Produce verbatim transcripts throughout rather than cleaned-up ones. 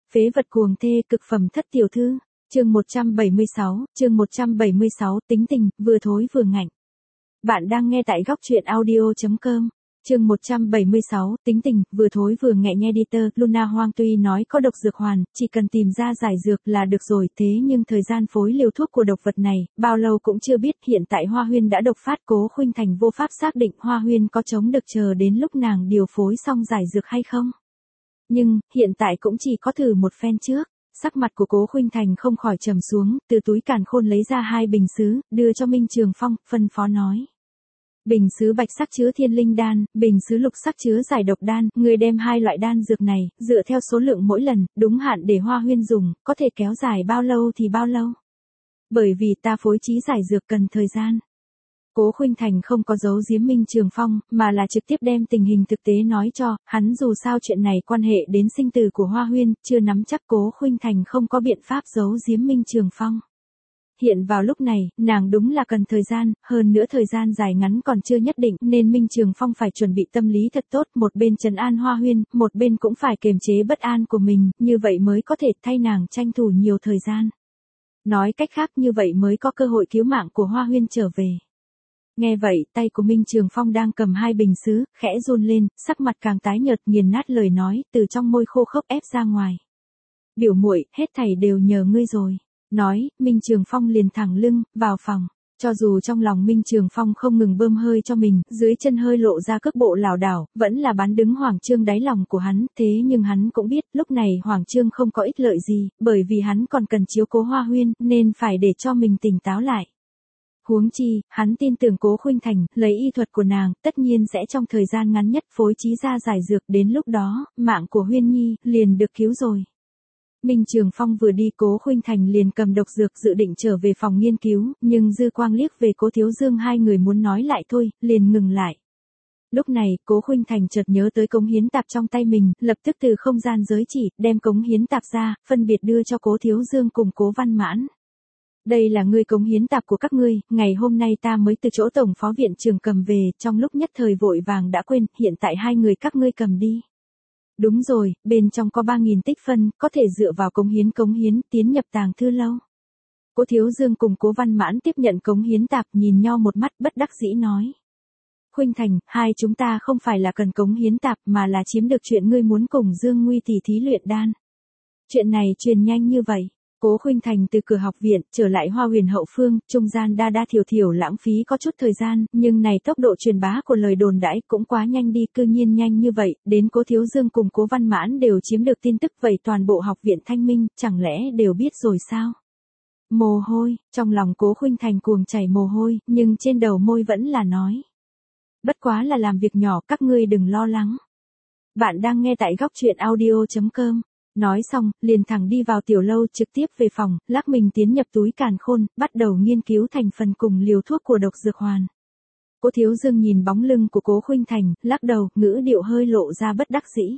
Phế vật cuồng thê cực phẩm thất tiểu thư. Chương một trăm bảy mươi sáu, chương một trăm bảy mươi sáu, tính tình, vừa thối vừa ngạnh. Bạn đang nghe tại góc truyện audio chấm com. Chương một trăm bảy mươi sáu, tính tình, vừa thối vừa ngạnh. Editor, Luna Hoang tuy nói có độc dược hoàn, chỉ cần tìm ra giải dược là được rồi, thế nhưng thời gian phối liều thuốc của độc vật này, bao lâu cũng chưa biết. Hiện tại Hoa Huyên đã độc phát, Cố Khuynh Thành vô pháp xác định Hoa Huyên có chống được chờ đến lúc nàng điều phối xong giải dược hay không. Nhưng, hiện tại cũng chỉ có thử một phen trước. Sắc mặt của Cố Khuynh Thành không khỏi trầm xuống, từ túi càn khôn lấy ra hai bình sứ, đưa cho Minh Trường Phong, phân phó nói. Bình sứ bạch sắc chứa thiên linh đan, bình sứ lục sắc chứa giải độc đan, người đem hai loại đan dược này, dựa theo số lượng mỗi lần, đúng hạn để Hoa Huyên dùng, có thể kéo dài bao lâu thì bao lâu. Bởi vì ta phối trí giải dược cần thời gian. Cố Khuynh Thành không có giấu giếm Minh Trường Phong, mà là trực tiếp đem tình hình thực tế nói cho, hắn dù sao chuyện này quan hệ đến sinh tử của Hoa Huyên, chưa nắm chắc. Cố Khuynh Thành không có biện pháp giấu giếm Minh Trường Phong. Hiện vào lúc này, nàng đúng là cần thời gian, hơn nữa thời gian dài ngắn còn chưa nhất định, nên Minh Trường Phong phải chuẩn bị tâm lý thật tốt, một bên trấn an Hoa Huyên, một bên cũng phải kiềm chế bất an của mình, như vậy mới có thể thay nàng tranh thủ nhiều thời gian. Nói cách khác, như vậy mới có cơ hội cứu mạng của Hoa Huyên trở về. Nghe vậy, tay của Minh Trường Phong đang cầm hai bình sứ, khẽ run lên, sắc mặt càng tái nhợt, nghiền nát lời nói, từ trong môi khô khốc ép ra ngoài. Biểu muội, hết thảy đều nhờ ngươi rồi. Nói, Minh Trường Phong liền thẳng lưng, vào phòng. Cho dù trong lòng Minh Trường Phong không ngừng bơm hơi cho mình, dưới chân hơi lộ ra cước bộ lảo đảo, vẫn là bán đứng Hoàng Trương đáy lòng của hắn, thế nhưng hắn cũng biết, lúc này Hoàng Trương không có ích lợi gì, bởi vì hắn còn cần chiếu cố Hoa Huyên, nên phải để cho mình tỉnh táo lại. Huống chi, hắn tin tưởng Cố Khuynh Thành, lấy y thuật của nàng, tất nhiên sẽ trong thời gian ngắn nhất phối trí ra giải dược, đến lúc đó, mạng của Huyên Nhi, liền được cứu rồi. Minh Trường Phong vừa đi, Cố Khuynh Thành liền cầm độc dược dự định trở về phòng nghiên cứu, nhưng dư quang liếc về Cố Thiếu Dương, hai người muốn nói lại thôi, liền ngừng lại. Lúc này, Cố Khuynh Thành chợt nhớ tới cống hiến tạp trong tay mình, lập tức từ không gian giới chỉ, đem cống hiến tạp ra, phân biệt đưa cho Cố Thiếu Dương cùng Cố Văn Mãn. Đây là ngươi cống hiến tạp của các ngươi, ngày hôm nay ta mới từ chỗ tổng phó viện trường cầm về, trong lúc nhất thời vội vàng đã quên, hiện tại hai người các ngươi cầm đi. Đúng rồi, bên trong có ba nghìn tích phân, có thể dựa vào cống hiến cống hiến, tiến nhập tàng thư lâu. Cố Thiếu Dương cùng Cố Văn Mãn tiếp nhận cống hiến tạp, nhìn nhau một mắt bất đắc dĩ nói. Khuynh Thành, hai chúng ta không phải là cần cống hiến tạp mà là chiếm được chuyện ngươi muốn cùng Dương Nguy tỷ thí luyện đan. Chuyện này truyền nhanh như vậy. Cố Khuynh Thành từ cửa học viện, trở lại Hoa Huyền hậu phương, trung gian đa đa thiểu thiểu lãng phí có chút thời gian, nhưng này tốc độ truyền bá của lời đồn đãi cũng quá nhanh đi, cư nhiên nhanh như vậy, đến Cố Thiếu Dương cùng Cố Văn Mãn đều chiếm được tin tức, vậy toàn bộ học viện Thanh Minh, chẳng lẽ đều biết rồi sao? Mồ hôi, trong lòng Cố Khuynh Thành cuồng chảy mồ hôi, nhưng trên đầu môi vẫn là nói. Bất quá là làm việc nhỏ, các ngươi đừng lo lắng. Bạn đang nghe tại góc truyện audio chấm com. Nói xong, liền thẳng đi vào tiểu lâu, trực tiếp về phòng, lắc mình tiến nhập túi càn khôn, bắt đầu nghiên cứu thành phần cùng liều thuốc của độc dược hoàn. Cố Thiếu Dương nhìn bóng lưng của Cố Khuynh Thành, lắc đầu, ngữ điệu hơi lộ ra bất đắc dĩ.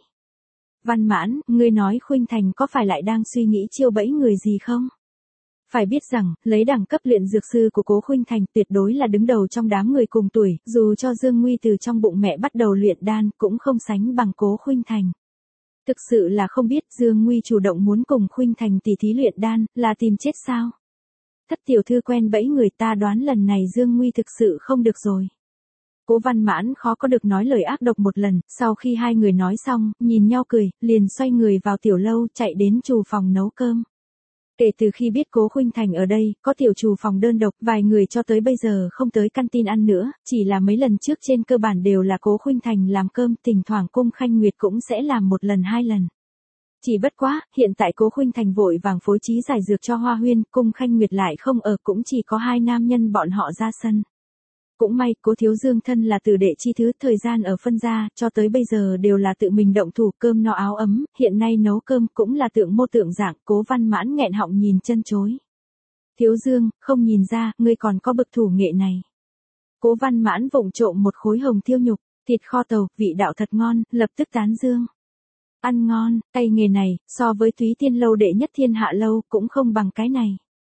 Văn Mãn, ngươi nói Khuynh Thành có phải lại đang suy nghĩ chiêu bẫy người gì không? Phải biết rằng, lấy đẳng cấp luyện dược sư của Cố Khuynh Thành tuyệt đối là đứng đầu trong đám người cùng tuổi, dù cho Dương Nguy từ trong bụng mẹ bắt đầu luyện đan, cũng không sánh bằng Cố Khuynh Thành. Thực sự là không biết Dương Nguy chủ động muốn cùng Khuynh Thành tỷ thí luyện đan, là tìm chết sao? Thất tiểu thư quen bẫy người, ta đoán lần này Dương Nguy thực sự không được rồi. Cố Văn Mãn khó có được nói lời ác độc một lần, sau khi hai người nói xong, nhìn nhau cười, liền xoay người vào tiểu lâu, chạy đến trù phòng nấu cơm. Kể từ khi biết Cố Khuynh Thành ở đây, có tiểu trù phòng đơn độc, vài người cho tới bây giờ không tới căn tin ăn nữa, chỉ là mấy lần trước trên cơ bản đều là Cố Khuynh Thành làm cơm, thỉnh thoảng Cung Khanh Nguyệt cũng sẽ làm một lần hai lần. Chỉ bất quá, hiện tại Cố Khuynh Thành vội vàng phối trí giải dược cho Hoa Huyên, Cung Khanh Nguyệt lại không ở, cũng chỉ có hai nam nhân bọn họ ra sân. Cũng may, Cố Thiếu Dương thân là tử đệ chi thứ, thời gian ở phân gia, cho tới bây giờ đều là tự mình động thủ, cơm no áo ấm, hiện nay nấu cơm cũng là tượng mô tượng dạng. Cố Văn Mãn nghẹn họng nhìn chân chối. Thiếu Dương, không nhìn ra, ngươi còn có bậc thủ nghệ này. Cố Văn Mãn vụng trộm một khối hồng thiêu nhục, thịt kho tàu, vị đạo thật ngon, lập tức tán dương. Ăn ngon, tay nghề này, so với Thúy Tiên lâu đệ nhất thiên hạ lâu, cũng không bằng cái này.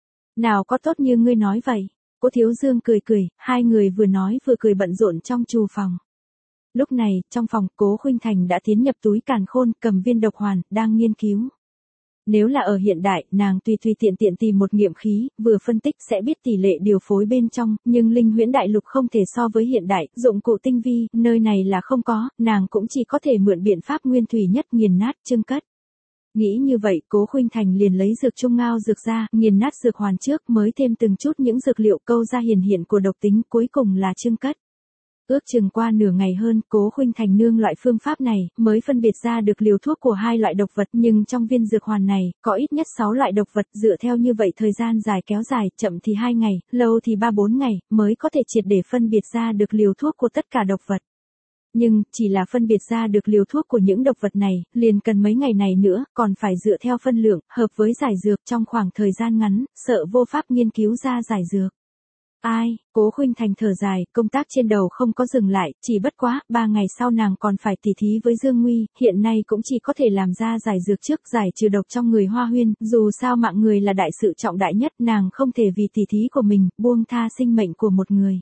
Nào có tốt như ngươi nói vậy. Cố Thiếu Dương cười cười, hai người vừa nói vừa cười bận rộn trong trù phòng. Lúc này, trong phòng, Cố Khuynh Thành đã tiến nhập túi càn khôn, cầm viên độc hoàn, đang nghiên cứu. Nếu là ở hiện đại, nàng tùy tùy tiện tiện tìm một nghiệm khí, vừa phân tích sẽ biết tỷ lệ điều phối bên trong, nhưng linh huyễn đại lục không thể so với hiện đại, dụng cụ tinh vi, nơi này là không có, nàng cũng chỉ có thể mượn biện pháp nguyên thủy nhất nghiền nát chưng cất. Nghĩ như vậy, Cố Khuynh Thành liền lấy dược trung ngao dược ra, nghiền nát dược hoàn trước mới thêm từng chút những dược liệu câu ra hiển hiện của độc tính, cuối cùng là chưng cất. Ước chừng qua nửa ngày hơn, Cố Khuynh Thành nương loại phương pháp này, mới phân biệt ra được liều thuốc của hai loại độc vật, nhưng trong viên dược hoàn này, có ít nhất sáu loại độc vật, dựa theo như vậy thời gian dài kéo dài, chậm thì hai ngày, lâu thì ba bốn ngày, mới có thể triệt để phân biệt ra được liều thuốc của tất cả độc vật. Nhưng, chỉ là phân biệt ra được liều thuốc của những độc vật này, liền cần mấy ngày này nữa, còn phải dựa theo phân lượng, hợp với giải dược trong khoảng thời gian ngắn, sợ vô pháp nghiên cứu ra giải dược. Ai, Cố Khuynh Thành thở dài, công tác trên đầu không có dừng lại, chỉ bất quá, ba ngày sau nàng còn phải tỉ thí với Dương Nguy, hiện nay cũng chỉ có thể làm ra giải dược trước, giải trừ độc trong người Hoa Huyên, dù sao mạng người là đại sự trọng đại nhất, nàng không thể vì tỉ thí của mình, buông tha sinh mệnh của một người.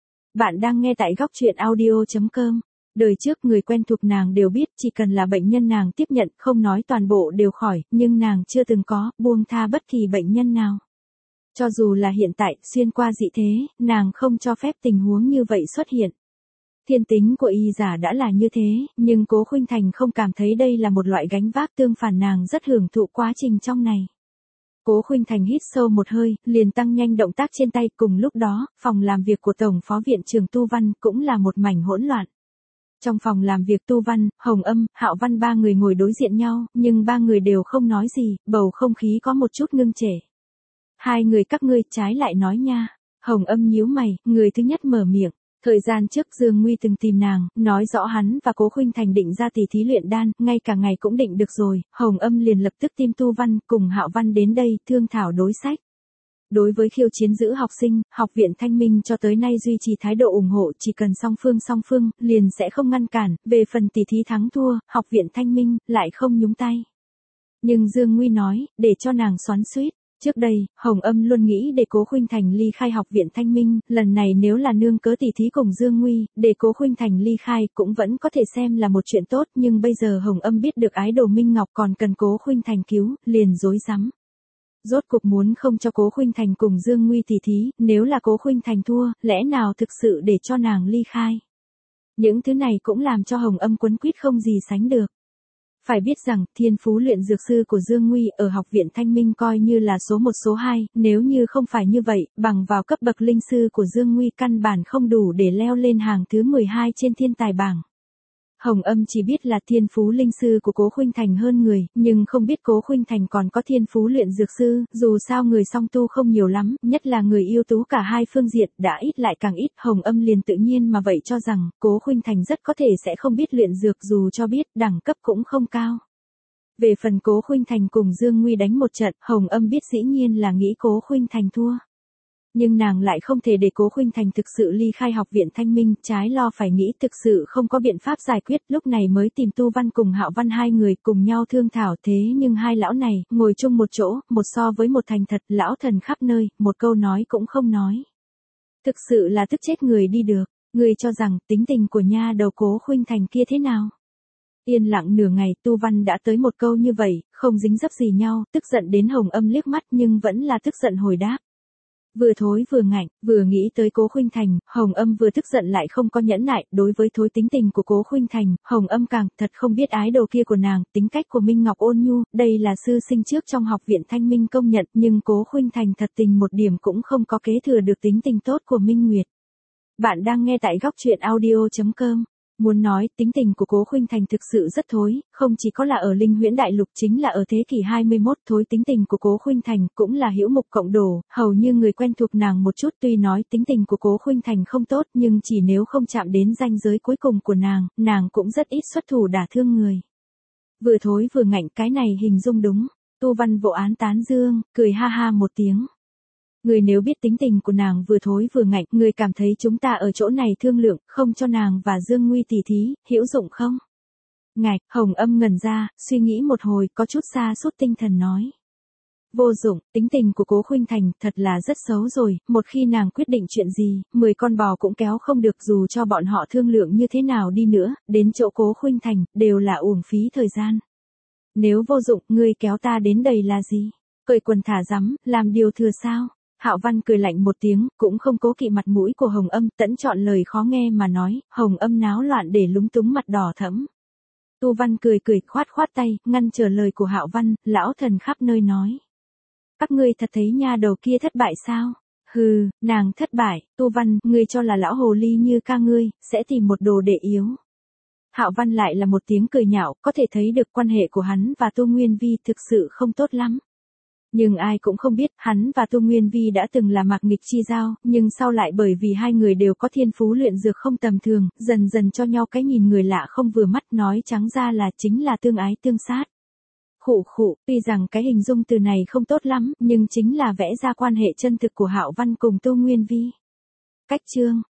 Bạn đang nghe tại góc truyện audio chấm com. Đời trước người quen thuộc nàng đều biết, chỉ cần là bệnh nhân nàng tiếp nhận, không nói toàn bộ đều khỏi, nhưng nàng chưa từng có, buông tha bất kỳ bệnh nhân nào. Cho dù là hiện tại, xuyên qua dị thế, nàng không cho phép tình huống như vậy xuất hiện. Thiên tính của y giả đã là như thế, nhưng Cố Khuynh Thành không cảm thấy đây là một loại gánh vác, tương phản nàng rất hưởng thụ quá trình trong này. Cố Khuynh Thành hít sâu một hơi, liền tăng nhanh động tác trên tay, cùng lúc đó, phòng làm việc của Tổng Phó Viện trưởng Tu Văn cũng là một mảnh hỗn loạn. Trong phòng làm việc Tu Văn, Hồng Âm, Hạo Văn ba người ngồi đối diện nhau, nhưng ba người đều không nói gì, bầu không khí có một chút ngưng trệ. Hai người các ngươi trái lại nói nha. Hồng Âm nhíu mày, người thứ nhất mở miệng. Thời gian trước Dương Nguy từng tìm nàng, nói rõ hắn và Cố Khuynh Thành định ra tỉ thí luyện đan, ngay cả ngày cũng định được rồi. Hồng Âm liền lập tức tìm Tu Văn cùng Hạo Văn đến đây, thương thảo đối sách. Đối với khiêu chiến giữ học sinh, Học viện Thanh Minh cho tới nay duy trì thái độ ủng hộ, chỉ cần song phương song phương, liền sẽ không ngăn cản, về phần tỉ thí thắng thua, Học viện Thanh Minh, lại không nhúng tay. Nhưng Dương Nguy nói, để cho nàng xoắn xuýt. Trước đây, Hồng Âm luôn nghĩ để Cố Khuynh Thành ly khai Học viện Thanh Minh, lần này nếu là nương cớ tỉ thí cùng Dương Nguy, để Cố Khuynh Thành ly khai cũng vẫn có thể xem là một chuyện tốt, nhưng bây giờ Hồng Âm biết được ái đồ Minh Ngọc còn cần Cố Khuynh Thành cứu, liền rối rắm. Rốt cuộc muốn không cho Cố Khuynh Thành cùng Dương Nguy tỉ thí, nếu là Cố Khuynh Thành thua, lẽ nào thực sự để cho nàng ly khai. Những thứ này cũng làm cho Hồng Âm quấn quýt không gì sánh được. Phải biết rằng, thiên phú luyện dược sư của Dương Nguy ở Học viện Thanh Minh coi như là số một số hai, nếu như không phải như vậy, bằng vào cấp bậc linh sư của Dương Nguy căn bản không đủ để leo lên hàng thứ mười hai trên thiên tài bảng. Hồng Âm chỉ biết là thiên phú linh sư của Cố Khuynh Thành hơn người, nhưng không biết Cố Khuynh Thành còn có thiên phú luyện dược sư, dù sao người song tu không nhiều lắm, nhất là người ưu tú cả hai phương diện, đã ít lại càng ít, Hồng Âm liền tự nhiên mà vậy cho rằng, Cố Khuynh Thành rất có thể sẽ không biết luyện dược, dù cho biết, đẳng cấp cũng không cao. Về phần Cố Khuynh Thành cùng Dương Nguy đánh một trận, Hồng Âm biết dĩ nhiên là nghĩ Cố Khuynh Thành thua. Nhưng nàng lại không thể để Cố Khuynh Thành thực sự ly khai Học viện Thanh Minh, trái lo phải nghĩ thực sự không có biện pháp giải quyết, lúc này mới tìm Tu Văn cùng Hạo Văn hai người cùng nhau thương thảo, thế nhưng hai lão này, ngồi chung một chỗ, một so với một thành thật, lão thần khắp nơi, một câu nói cũng không nói. Thực sự là tức chết người đi được, người cho rằng tính tình của nha đầu Cố Khuynh Thành kia thế nào? Yên lặng nửa ngày, Tu Văn đã tới một câu như vậy, không dính dấp gì nhau, tức giận đến Hồng Âm liếc mắt nhưng vẫn là tức giận hồi đáp. Vừa thối vừa ngạnh, vừa nghĩ tới Cố Khuynh Thành, Hồng Âm vừa tức giận lại không có nhẫn nại, đối với thối tính tình của Cố Khuynh Thành, Hồng Âm càng thật không biết ái đồ kia của nàng, tính cách của Minh Ngọc ôn nhu, đây là sư sinh trước trong Học viện Thanh Minh công nhận, nhưng Cố Khuynh Thành thật tình một điểm cũng không có kế thừa được tính tình tốt của Minh Nguyệt. Bạn đang nghe tại góc truyện audio chấm com. Muốn nói, tính tình của Cố Khuynh Thành thực sự rất thối, không chỉ có là ở Linh Huyễn Đại Lục, chính là ở thế kỷ hai mươi mốt, thối tính tình của Cố Khuynh Thành cũng là hữu mục cộng đồ, hầu như người quen thuộc nàng một chút, tuy nói tính tình của Cố Khuynh Thành không tốt, nhưng chỉ nếu không chạm đến ranh giới cuối cùng của nàng, nàng cũng rất ít xuất thủ đả thương người. Vừa thối vừa ngạnh, cái này hình dung đúng. Tu Văn Vô Án tán dương, cười ha ha một tiếng. Người nếu biết tính tình của nàng vừa thối vừa ngạnh, người cảm thấy chúng ta ở chỗ này thương lượng, không cho nàng và Dương Nguy tỉ thí, hữu dụng không? Ngạch, Hồng Âm ngẩn ra, suy nghĩ một hồi, có chút sa sút tinh thần nói. Vô dụng, tính tình của Cố Khuynh Thành thật là rất xấu rồi, một khi nàng quyết định chuyện gì, mười con bò cũng kéo không được, dù cho bọn họ thương lượng như thế nào đi nữa, đến chỗ Cố Khuynh Thành, đều là uổng phí thời gian. Nếu vô dụng, ngươi kéo ta đến đây là gì? Cởi quần thả rắm, làm điều thừa sao? Hạo Văn cười lạnh một tiếng, cũng không cố kỵ mặt mũi của Hồng Âm, tẫn chọn lời khó nghe mà nói, Hồng Âm náo loạn để lúng túng mặt đỏ thẫm. Tu Văn cười cười, khoát khoát tay, ngăn trở lời của Hạo Văn, lão thần khắp nơi nói. Các ngươi thật thấy nha đầu kia thất bại sao? Hừ, nàng thất bại, Tu Văn, ngươi cho là lão hồ ly như ca ngươi, sẽ tìm một đồ đệ yếu. Hạo Văn lại là một tiếng cười nhạo, có thể thấy được quan hệ của hắn và Tu Nguyên Vi thực sự không tốt lắm. Nhưng ai cũng không biết, hắn và Tu Nguyên Vi đã từng là mạc nghịch chi giao, nhưng sau lại bởi vì hai người đều có thiên phú luyện dược không tầm thường, dần dần cho nhau cái nhìn người lạ không vừa mắt, nói trắng ra là chính là tương ái tương sát. Khụ khụ, tuy rằng cái hình dung từ này không tốt lắm, nhưng chính là vẽ ra quan hệ chân thực của Hạo Văn cùng Tu Nguyên Vi. Cách chương